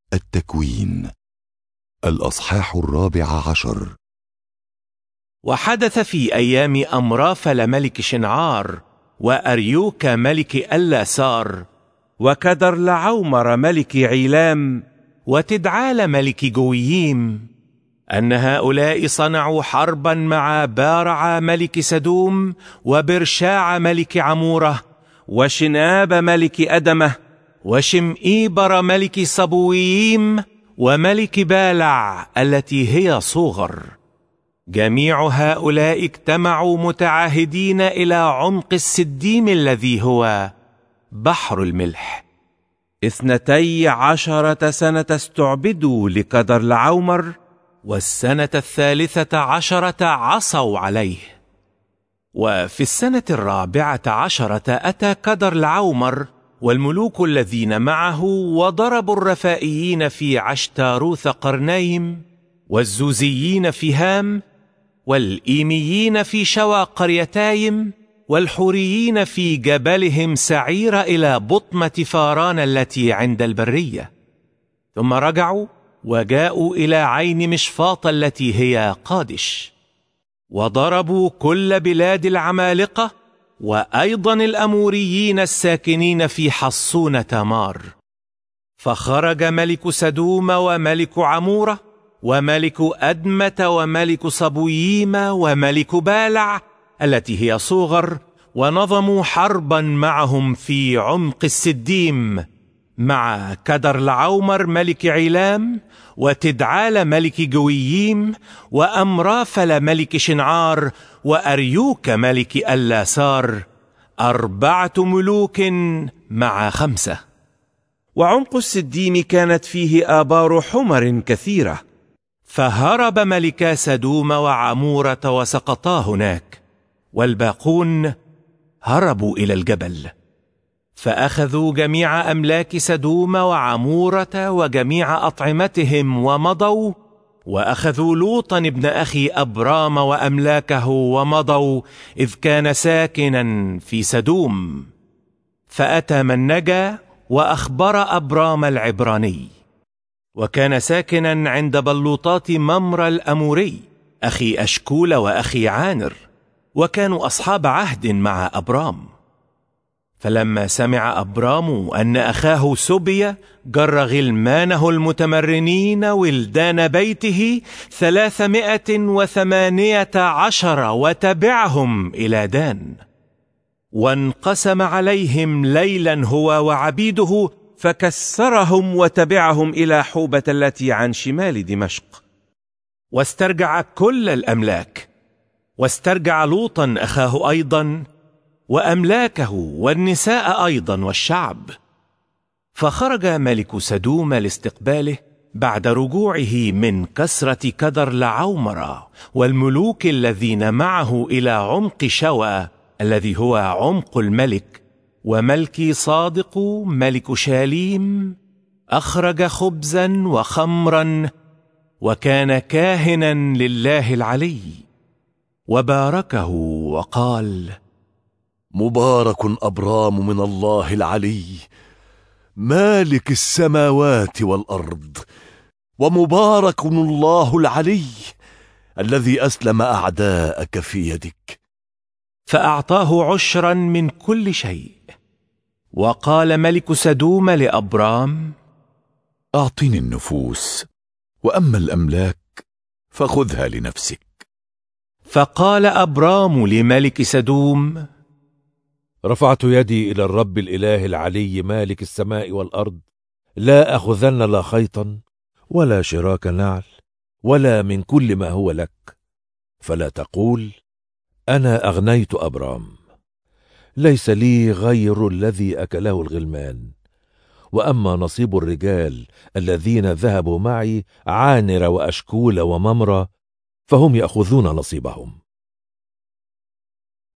التكوين الأصحاح 14. وحدث في أيام أمرافل ملك شنعار وأريوك ملك ألاسار وكدرلعومر ملك عيلام وتدعال ملك جوييم أن هؤلاء صنعوا حربا مع بارع ملك سدوم وبرشاع ملك عمورة وشناب ملك أدمة وشمئيبر ملك صبوييم وملك بالع التي هي صوغر. جميع هؤلاء اجتمعوا متعاهدين إلى عمق السديم الذي هو بحر الملح. 12 سنة استعبدوا لكدرلعومر، والسنة 13 عصوا عليه. وفي السنة 14 أتى كدرلعومر والملوك الذين معه وضربوا الرفائيين في عشتاروث قرنيم والزوزيين في هام والإيميين في شوى قريتايم والحوريين في جبلهم سعير إلى بطمة فاران التي عند البرية. ثم رجعوا وجاءوا إلى عين مشفاط التي هي قادش، وضربوا كل بلاد العمالقة وأيضا الأموريين الساكنين في حصون تمار. فخرج ملك سدوم وملك عمورة وملك أدمة وملك صبوييم وملك بالع التي هي صوغر، ونظموا حربا معهم في عمق السديم مع كدرلعومر ملك عيلام وتدعال ملك جوييم وأمرافل ملك شنعار وأريوك ملك ألاسار، 4 ملوك مع 5. وعمق السديم كانت فيه آبار حمر كثيرة، فهرب ملكا سدوم وعمورة وسقطا هناك، والباقون هربوا إلى الجبل. فأخذوا جميع أملاك سدوم وعمورة وجميع أطعمتهم ومضوا، وأخذوا لوطا ابن أخي أبرام وأملاكه ومضوا، إذ كان ساكنا في سدوم. فأتى من نجا وأخبر أبرام العبراني، وكان ساكنا عند بلوطات ممر الأموري أخي أشكول وأخي عانر، وكانوا أصحاب عهد مع أبرام. فلما سمع أبرام أن أخاه سبي جر غلمانه المتمرنين ولدان بيته 318 وتبعهم إلى دان، وانقسم عليهم ليلا هو وعبيده، فكسرهم وتبعهم إلى حوبة التي عن شمال دمشق، واسترجع كل الأملاك، واسترجع لوطا أخاه أيضا وأملاكه والنساء أيضا والشعب. فخرج ملك سدوم لاستقباله بعد رجوعه من كسرة كدرلعومر والملوك الذين معه إلى عمق شوى الذي هو عمق الملك. وملكي صادق ملك شاليم أخرج خبزا وخمرا، وكان كاهنا لله العلي، وباركه وقال: مبارك أبرام من الله العلي مالك السماوات والأرض، ومبارك الله العلي الذي أسلم أعداءك في يدك. فأعطاه عشرا من كل شيء. وقال ملك سدوم لأبرام: أعطني النفوس، وأما الأملاك فخذها لنفسك. فقال أبرام لملك سدوم: رفعت يدي إلى الرب الإله العلي مالك السماء والأرض، لا أخذن لا خيطا ولا شراك نعل ولا من كل ما هو لك، فلا تقول: أنا أغنيت أبرام، ليس لي غير الذي أكله الغلمان، وأما نصيب الرجال الذين ذهبوا معي عانر وأشكول وممرة فهم يأخذون نصيبهم.